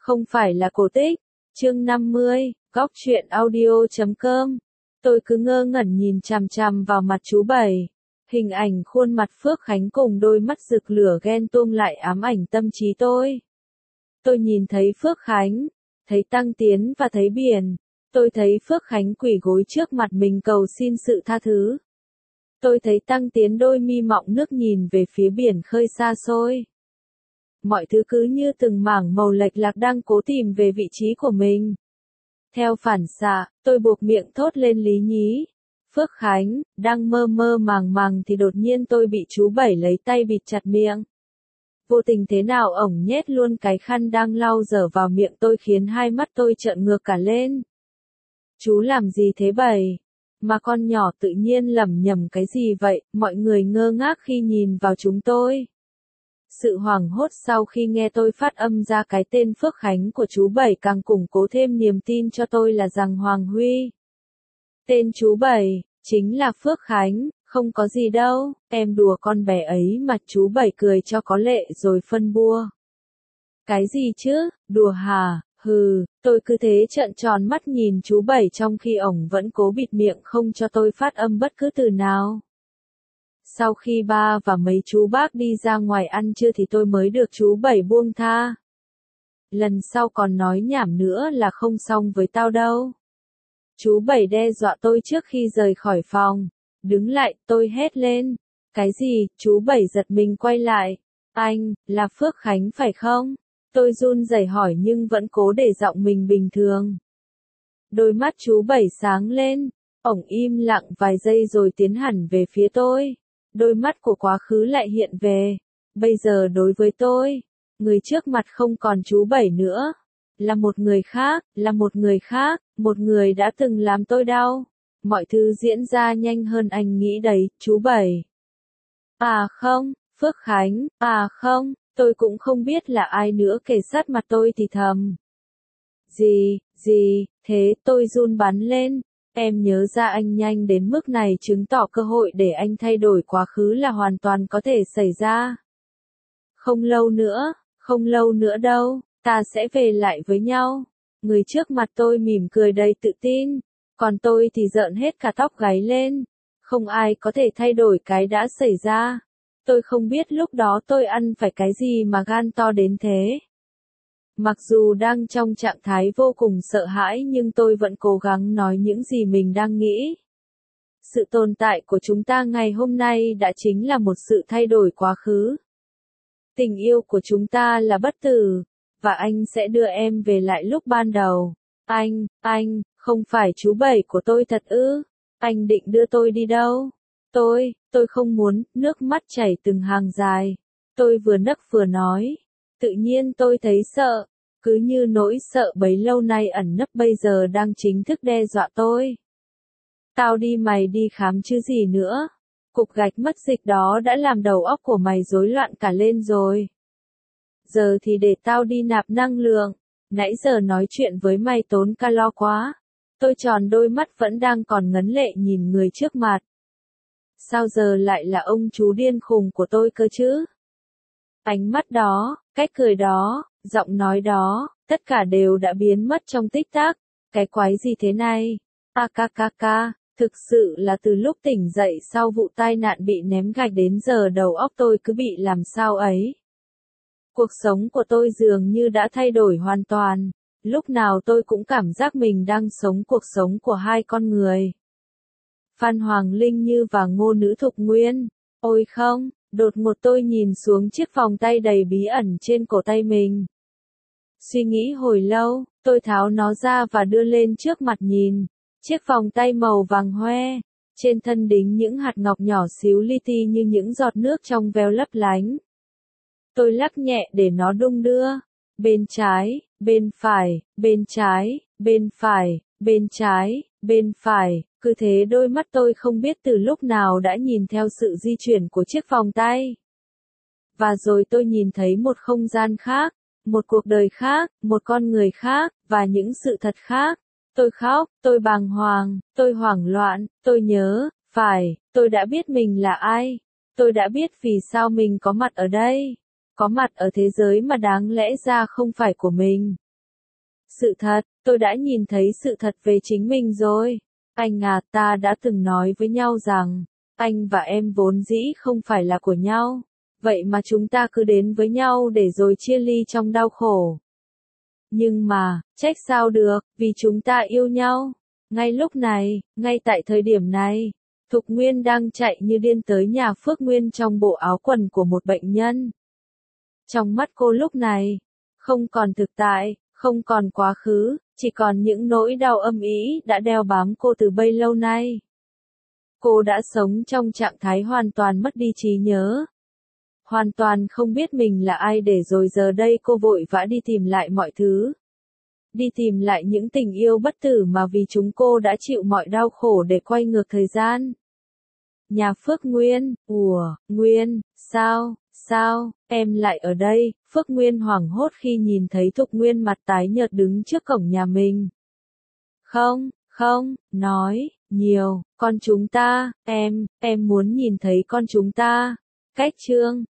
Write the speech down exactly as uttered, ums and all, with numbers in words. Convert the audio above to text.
Không phải là cổ tích. Chương năm mươi, góc truyện audio chấm com. Tôi cứ ngơ ngẩn nhìn chằm chằm vào mặt chú Bảy. Hình ảnh khuôn mặt Phước Khánh cùng đôi mắt rực lửa ghen tuông lại ám ảnh tâm trí tôi. Tôi nhìn thấy Phước Khánh, thấy Tăng Tiến và thấy biển. Tôi thấy Phước Khánh quỳ gối trước mặt mình cầu xin sự tha thứ. Tôi thấy Tăng Tiến đôi mi mọng nước nhìn về phía biển khơi xa xôi. Mọi thứ cứ như từng mảng màu lệch lạc đang cố tìm về vị trí của mình. Theo phản xạ, tôi buộc miệng thốt lên Lý Nhí. Phước Khánh, đang mơ mơ màng màng thì đột nhiên tôi bị chú Bảy lấy tay bịt chặt miệng. Vô tình thế nào ổng nhét luôn cái khăn đang lau dở vào miệng tôi khiến hai mắt tôi trợn ngược cả lên. Chú làm gì thế Bảy? Mà con nhỏ tự nhiên lẩm nhẩm cái gì vậy? Mọi người ngơ ngác khi nhìn vào chúng tôi. Sự hoảng hốt sau khi nghe tôi phát âm ra cái tên Phước Khánh của chú Bảy càng củng cố thêm niềm tin cho tôi là rằng Hoàng Huy. Tên chú Bảy, chính là Phước Khánh, không có gì đâu, em đùa con bé ấy mà. Chú Bảy cười cho có lệ rồi phân bua. Cái gì chứ, đùa hả, hừ, tôi cứ thế trợn tròn mắt nhìn chú Bảy trong khi ổng vẫn cố bịt miệng không cho tôi phát âm bất cứ từ nào. Sau khi ba và mấy chú bác đi ra ngoài ăn trưa thì tôi mới được chú Bảy buông tha. Lần sau còn nói nhảm nữa là không xong với tao đâu. Chú Bảy đe dọa tôi trước khi rời khỏi phòng. Đứng lại, tôi hét lên. Cái gì? Chú Bảy giật mình quay lại. Anh, là Phước Khánh phải không? Tôi run rẩy hỏi nhưng vẫn cố để giọng mình bình thường. Đôi mắt chú Bảy sáng lên. Ổng im lặng vài giây rồi tiến hẳn về phía tôi. Đôi mắt của quá khứ lại hiện về. Bây giờ đối với tôi, người trước mặt không còn chú Bảy nữa. Là một người khác, là một người khác, một người đã từng làm tôi đau. Mọi thứ diễn ra nhanh hơn anh nghĩ đấy, chú Bảy. À không, Phước Khánh, à không, tôi cũng không biết là ai nữa kề sát mặt tôi thì thầm. Gì, gì, thế tôi run bắn lên. Em nhớ ra anh nhanh đến mức này chứng tỏ cơ hội để anh thay đổi quá khứ là hoàn toàn có thể xảy ra. Không lâu nữa, không lâu nữa đâu, ta sẽ về lại với nhau. Người trước mặt tôi mỉm cười đầy tự tin, còn tôi thì rợn hết cả tóc gáy lên. Không ai có thể thay đổi cái đã xảy ra. Tôi không biết lúc đó tôi ăn phải cái gì mà gan to đến thế. Mặc dù đang trong trạng thái vô cùng sợ hãi nhưng tôi vẫn cố gắng nói những gì mình đang nghĩ. Sự tồn tại của chúng ta ngày hôm nay đã chính là một sự thay đổi quá khứ. Tình yêu của chúng ta là bất tử, và anh sẽ đưa em về lại lúc ban đầu. Anh, anh, không phải chú Bảy của tôi thật ư? Anh định đưa tôi đi đâu? Tôi, tôi không muốn, nước mắt chảy từng hàng dài. Tôi vừa nấc vừa nói. Tự nhiên tôi thấy sợ, cứ như nỗi sợ bấy lâu nay ẩn nấp bây giờ đang chính thức đe dọa tôi. Tao đi mày đi khám chứ gì nữa. Cục gạch mất dịch đó đã làm đầu óc của mày rối loạn cả lên rồi. Giờ thì để tao đi nạp năng lượng. Nãy giờ nói chuyện với mày tốn calo quá. Tôi tròn đôi mắt vẫn đang còn ngấn lệ nhìn người trước mặt. Sao giờ lại là ông chú điên khùng của tôi cơ chứ? Ánh mắt đó, cách cười đó, giọng nói đó, tất cả đều đã biến mất trong tích tắc. Cái quái gì thế này? A ca ca ca, thực sự là từ lúc tỉnh dậy sau vụ tai nạn bị ném gạch đến giờ đầu óc tôi cứ bị làm sao ấy. Cuộc sống của tôi dường như đã thay đổi hoàn toàn. Lúc nào tôi cũng cảm giác mình đang sống cuộc sống của hai con người. Phan Hoàng Linh Như và Ngô Nữ Thục Nguyên. Ôi không, đột ngột tôi nhìn xuống chiếc vòng tay đầy bí ẩn trên cổ tay mình. Suy nghĩ hồi lâu, tôi tháo nó ra và đưa lên trước mặt nhìn. Chiếc vòng tay màu vàng hoe, trên thân đính những hạt ngọc nhỏ xíu li ti như những giọt nước trong veo lấp lánh. Tôi lắc nhẹ để nó đung đưa. Bên trái, bên phải, bên trái, bên phải, bên trái, bên phải. Cứ thế đôi mắt tôi không biết từ lúc nào đã nhìn theo sự di chuyển của chiếc vòng tay. Và rồi tôi nhìn thấy một không gian khác, một cuộc đời khác, một con người khác, và những sự thật khác. Tôi khóc, tôi bàng hoàng, tôi hoảng loạn, tôi nhớ, phải, tôi đã biết mình là ai. Tôi đã biết vì sao mình có mặt ở đây. Có mặt ở thế giới mà đáng lẽ ra không phải của mình. Sự thật, tôi đã nhìn thấy sự thật về chính mình rồi. Anh à, ta đã từng nói với nhau rằng, anh và em vốn dĩ không phải là của nhau. Vậy mà chúng ta cứ đến với nhau để rồi chia ly trong đau khổ. Nhưng mà, trách sao được, vì chúng ta yêu nhau. Ngay lúc này, ngay tại thời điểm này, Thục Nguyên đang chạy như điên tới nhà Phước Nguyên trong bộ áo quần của một bệnh nhân. Trong mắt cô lúc này, không còn thực tại, không còn quá khứ, chỉ còn những nỗi đau âm ỉ đã đeo bám cô từ bấy lâu nay. Cô đã sống trong trạng thái hoàn toàn mất đi trí nhớ. Hoàn toàn không biết mình là ai để rồi giờ đây cô vội vã đi tìm lại mọi thứ. Đi tìm lại những tình yêu bất tử mà vì chúng cô đã chịu mọi đau khổ để quay ngược thời gian. Nhà Phước Nguyên, ủa, Nguyên, sao, sao, em lại ở đây? Phước Nguyên hoảng hốt khi nhìn thấy Thục Nguyên mặt tái nhợt đứng trước cổng nhà mình. Không, không, nói, nhiều, con chúng ta, em, em muốn nhìn thấy con chúng ta. Cách chương